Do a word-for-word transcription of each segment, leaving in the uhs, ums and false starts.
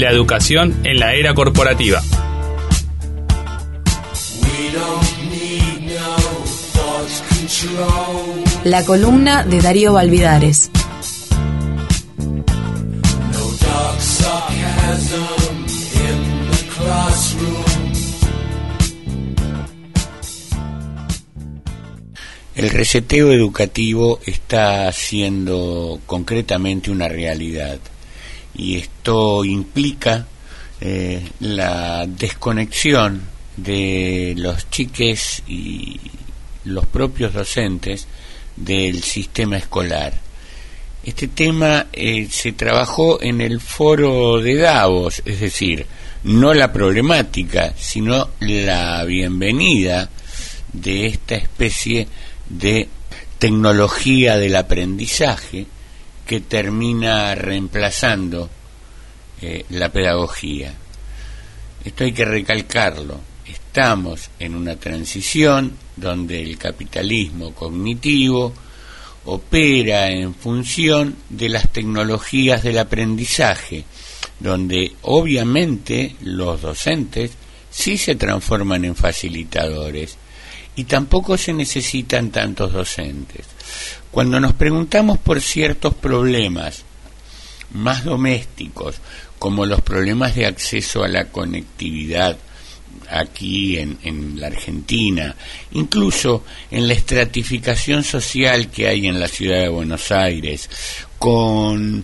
la educación en la era corporativa. La columna de Darío Valvidares. El reseteo educativo está siendo concretamente una realidad y esto implica eh, la desconexión de los chiques y los propios docentes del sistema escolar. Este tema eh, se trabajó en el foro de Davos, es decir, no la problemática, sino la bienvenida de esta especie de tecnología del aprendizaje que termina reemplazando eh, la pedagogía. Esto hay que recalcarlo. Estamos en una transición donde el capitalismo cognitivo opera en función de las tecnologías del aprendizaje, donde obviamente los docentes sí se transforman en facilitadores y tampoco se necesitan tantos docentes. Cuando nos preguntamos por ciertos problemas más domésticos, como los problemas de acceso a la conectividad aquí en, en la Argentina, incluso en la estratificación social que hay en la ciudad de Buenos Aires, con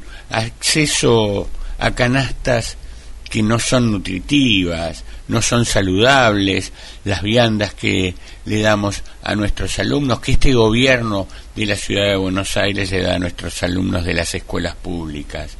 acceso a canastas que no son nutritivas, no son saludables, las viandas que le damos a nuestros alumnos, que este gobierno de la ciudad de Buenos Aires le da a nuestros alumnos de las escuelas públicas.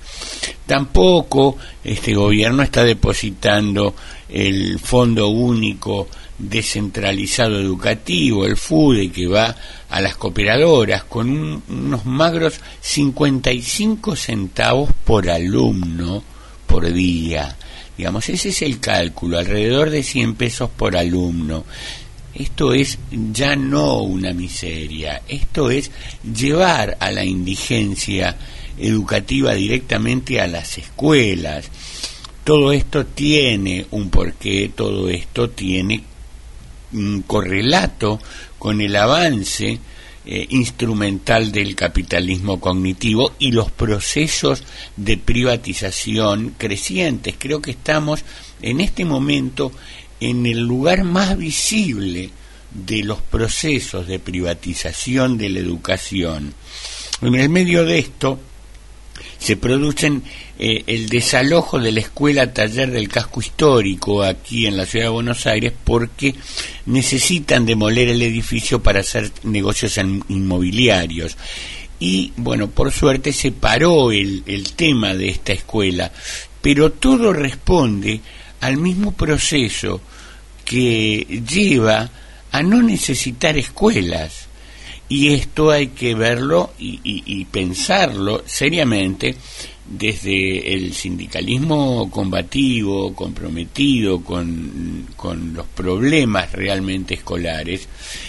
Tampoco este gobierno está depositando el Fondo Único Descentralizado Educativo, el FUDE, que va a las cooperadoras con un, unos magros cincuenta y cinco centavos por alumno por día. Digamos, ese es el cálculo, alrededor de cien pesos por alumno. Esto es ya no una miseria, esto es llevar a la indigencia educativa directamente a las escuelas. Todo esto tiene un porqué, todo esto tiene un correlato con el avance eh, instrumental del capitalismo cognitivo y los procesos de privatización crecientes. Creo que estamos en este momento en el lugar más visible de los procesos de privatización de la educación. En el medio de esto se producen eh, el desalojo de la escuela taller del casco histórico aquí en la ciudad de Buenos Aires porque necesitan demoler el edificio para hacer negocios inmobiliarios. Y bueno, por suerte se paró el, el tema de esta escuela, pero todo responde al mismo proceso que lleva a no necesitar escuelas. Y esto hay que verlo y, y, y pensarlo seriamente desde el sindicalismo combativo, comprometido con, con los problemas realmente escolares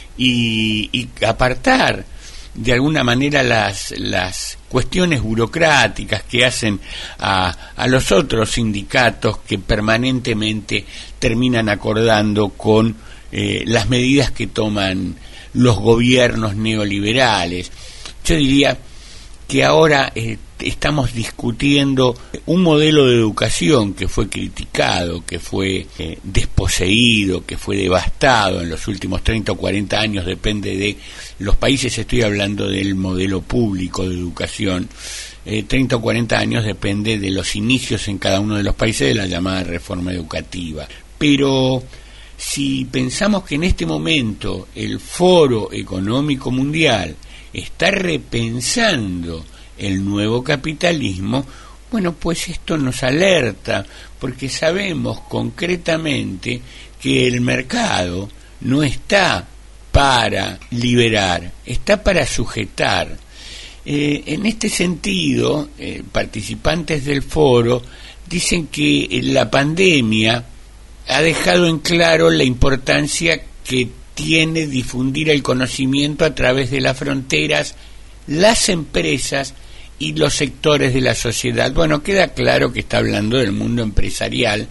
y, y apartar de alguna manera las, las cuestiones burocráticas que hacen a, a los otros sindicatos que permanentemente terminan acordando con eh, las medidas que toman los gobiernos neoliberales. Yo diría que ahora eh, estamos discutiendo un modelo de educación que fue criticado, que fue eh, desposeído, que fue devastado en los últimos treinta o cuarenta años, depende de los países, estoy hablando del modelo público de educación, eh, treinta o cuarenta años depende de los inicios en cada uno de los países de la llamada reforma educativa. Pero si pensamos que en este momento el Foro Económico Mundial está repensando el nuevo capitalismo, bueno, pues esto nos alerta, porque sabemos concretamente que el mercado no está para liberar, está para sujetar. Eh, en este sentido, eh, participantes del foro dicen que la pandemia ha dejado en claro la importancia que tiene difundir el conocimiento a través de las fronteras, las empresas y los sectores de la sociedad. Bueno, queda claro que está hablando del mundo empresarial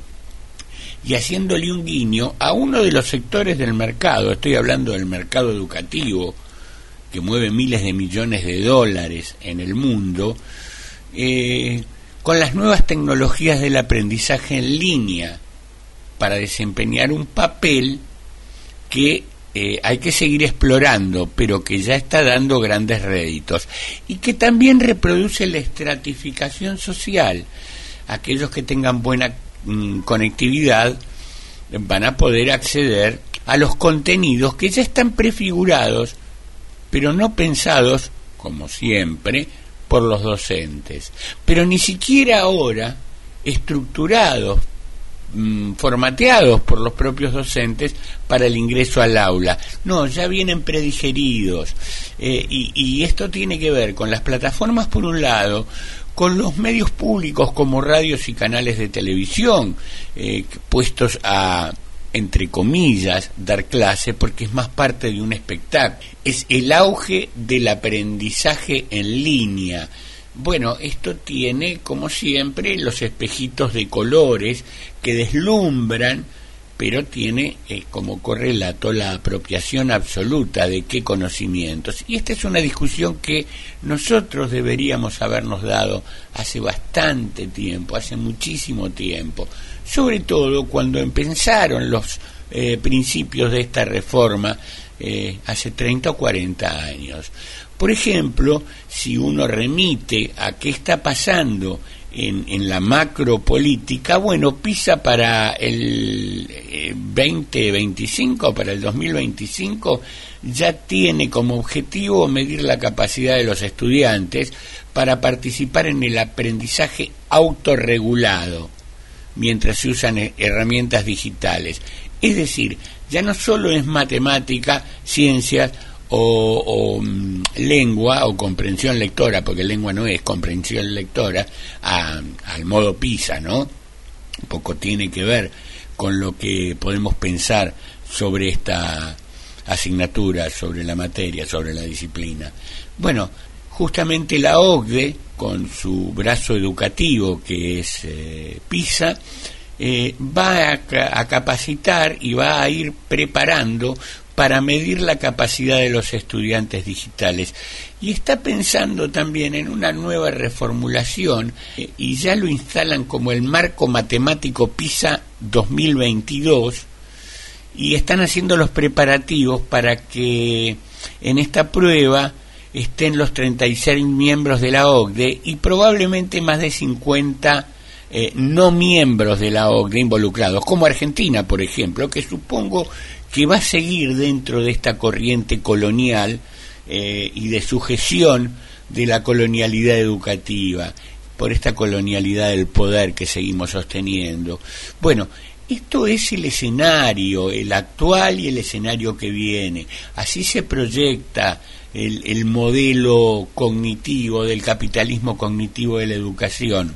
y haciéndole un guiño a uno de los sectores del mercado. Estoy hablando del mercado educativo, que mueve miles de millones de dólares en el mundo, eh, con las nuevas tecnologías del aprendizaje en línea, para desempeñar un papel que eh, hay que seguir explorando, pero que ya está dando grandes réditos, y que también reproduce la estratificación social. Aquellos que tengan buena mm, conectividad van a poder acceder a los contenidos que ya están prefigurados, pero no pensados, como siempre, por los docentes, pero ni siquiera ahora estructurados, mmm, formateados por los propios docentes para el ingreso al aula. No, ya vienen predigeridos, eh, y, y esto tiene que ver con las plataformas por un lado, con los medios públicos como radios y canales de televisión, eh, puestos a, entre comillas, dar clase, porque es más parte de un espectáculo. Es el auge del aprendizaje en línea. Bueno, esto tiene, como siempre, los espejitos de colores que deslumbran, pero tiene eh, como correlato la apropiación absoluta de qué conocimientos. Y esta es una discusión que nosotros deberíamos habernos dado hace bastante tiempo, hace muchísimo tiempo, sobre todo cuando empezaron los eh, principios de esta reforma eh, hace treinta o cuarenta años. Por ejemplo, si uno remite a qué está pasando en, en la macropolítica, bueno, PISA para el eh, veinte veinticinco, para el dos mil veinticinco, ya tiene como objetivo medir la capacidad de los estudiantes para participar en el aprendizaje autorregulado, mientras se usan herramientas digitales. Es decir, ya no solo es matemática, ciencias o, o um, lengua o comprensión lectora, porque lengua no es comprensión lectora, a, al modo PISA, ¿no? Un poco tiene que ver con lo que podemos pensar sobre esta asignatura, sobre la materia, sobre la disciplina. Bueno, justamente la O C D E, con su brazo educativo que es eh, PISA, eh, va a, a capacitar y va a ir preparando para medir la capacidad de los estudiantes digitales. Y está pensando también en una nueva reformulación, eh, y ya lo instalan como el marco matemático PISA dos mil veintidós, y están haciendo los preparativos para que en esta prueba estén los treinta y seis miembros de la O C D E y probablemente más de cincuenta eh, no miembros de la O C D E involucrados, como Argentina, por ejemplo, que supongo que va a seguir dentro de esta corriente colonial eh, y de sujeción de la colonialidad educativa, por esta colonialidad del poder que seguimos sosteniendo. Bueno, esto es el escenario, el actual y el escenario que viene. Así se proyecta el, el modelo cognitivo del capitalismo cognitivo de la educación.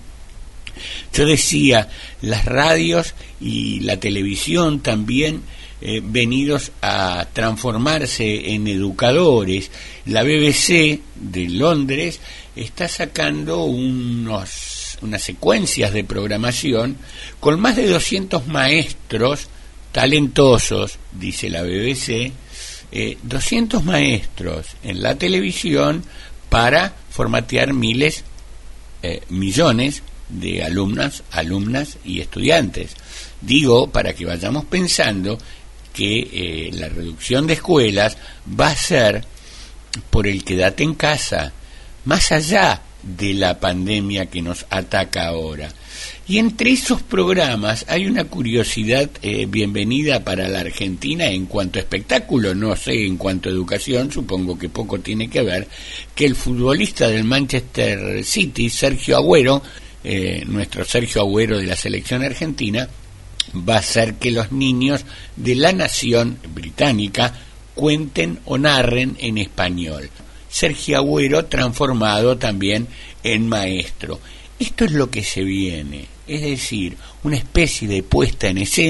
Yo decía, las radios y la televisión también eh, venidos a transformarse en educadores. La B B C de Londres está sacando unos, unas secuencias de programación con más de doscientos maestros talentosos, dice la B B C, eh, doscientos maestros en la televisión para formatear miles, eh, millones de alumnas, alumnas y estudiantes. Digo, para que vayamos pensando que eh, la reducción de escuelas va a ser por el quédate en casa, más allá de la pandemia que nos ataca ahora. Y entre esos programas hay una curiosidad eh, bienvenida para la Argentina en cuanto a espectáculo, no sé, en cuanto a educación, supongo que poco tiene que ver, que el futbolista del Manchester City, Sergio Agüero, eh, nuestro Sergio Agüero de la selección argentina, va a hacer que los niños de la nación británica cuenten o narren en español. Sergio Agüero transformado también en maestro. Esto es lo que se viene, es decir, una especie de puesta en escena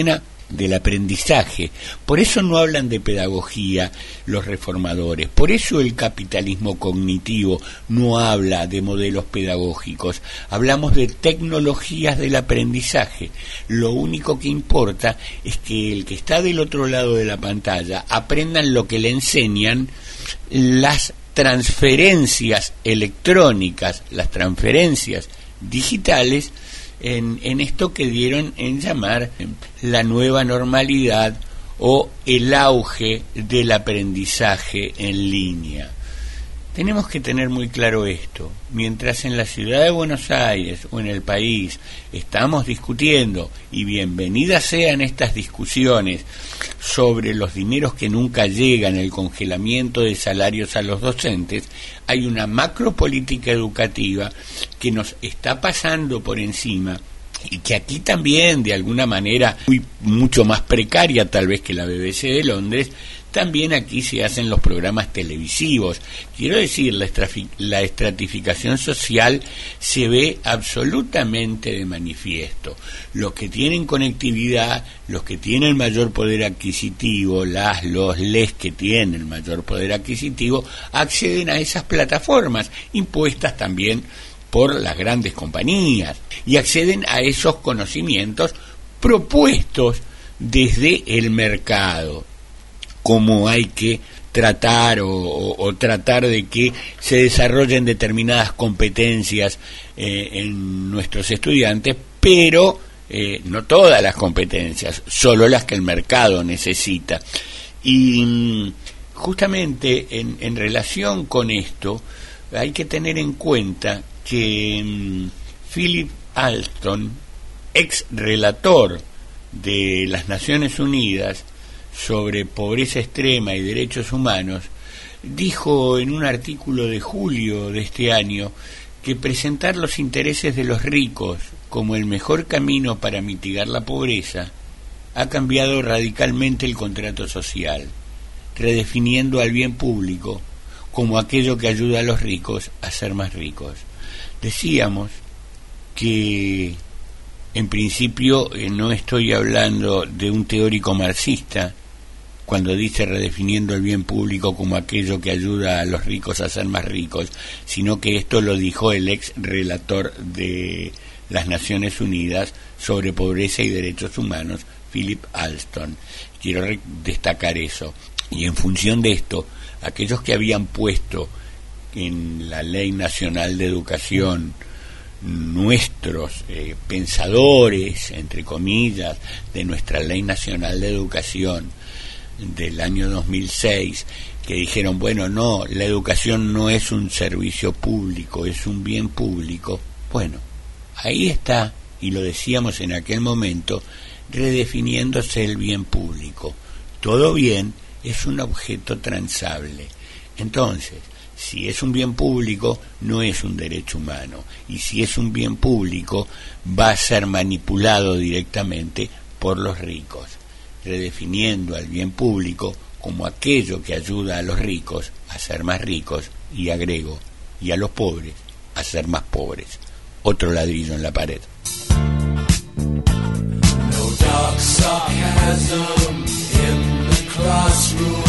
del aprendizaje. Por eso no hablan de pedagogía los reformadores, por eso el capitalismo cognitivo no habla de modelos pedagógicos, hablamos de tecnologías del aprendizaje. Lo único que importa es que el que está del otro lado de la pantalla aprendan lo que le enseñan las transferencias electrónicas, las transferencias digitales, En, en esto que dieron en llamar la nueva normalidad o el auge del aprendizaje en línea. Tenemos que tener muy claro esto. Mientras en la ciudad de Buenos Aires o en el país estamos discutiendo, y bienvenidas sean estas discusiones sobre los dineros que nunca llegan, el congelamiento de salarios a los docentes, hay una macropolítica educativa que nos está pasando por encima y que aquí también, de alguna manera muy, mucho más precaria tal vez que la B B C de Londres, también aquí se hacen los programas televisivos. Quiero decir, la, estrafi- la estratificación social se ve absolutamente de manifiesto. Los que tienen conectividad, los que tienen mayor poder adquisitivo, las, los, les que tienen mayor poder adquisitivo, acceden a esas plataformas, impuestas también por las grandes compañías, y acceden a esos conocimientos propuestos desde el mercado, cómo hay que tratar o, o, o tratar de que se desarrollen determinadas competencias eh, en nuestros estudiantes, pero eh, no todas las competencias, solo las que el mercado necesita. Y justamente en, en relación con esto hay que tener en cuenta que um, Philip Alston, ex relator de las Naciones Unidas sobre pobreza extrema y derechos humanos, dijo en un artículo de julio de este año que presentar los intereses de los ricos como el mejor camino para mitigar la pobreza ha cambiado radicalmente el contrato social, redefiniendo al bien público como aquello que ayuda a los ricos a ser más ricos. Decíamos que en principio eh, no estoy hablando de un teórico marxista cuando dice redefiniendo el bien público como aquello que ayuda a los ricos a ser más ricos, sino que esto lo dijo el ex relator de las Naciones Unidas sobre pobreza y derechos humanos, Philip Alston. Quiero re- destacar eso. Y en función de esto, aquellos que habían puesto en la Ley Nacional de Educación nuestros eh, pensadores, entre comillas, de nuestra Ley Nacional de Educación del año dos mil seis, que dijeron, bueno, no, la educación no es un servicio público, es un bien público. Bueno, ahí está, y lo decíamos en aquel momento, redefiniéndose el bien público. Todo bien es un objeto transable. Entonces, si es un bien público, no es un derecho humano. Y si es un bien público, va a ser manipulado directamente por los ricos, redefiniendo al bien público como aquello que ayuda a los ricos a ser más ricos, y agrego, y a los pobres a ser más pobres. Otro ladrillo en la pared. No dark sarcasm in the classroom.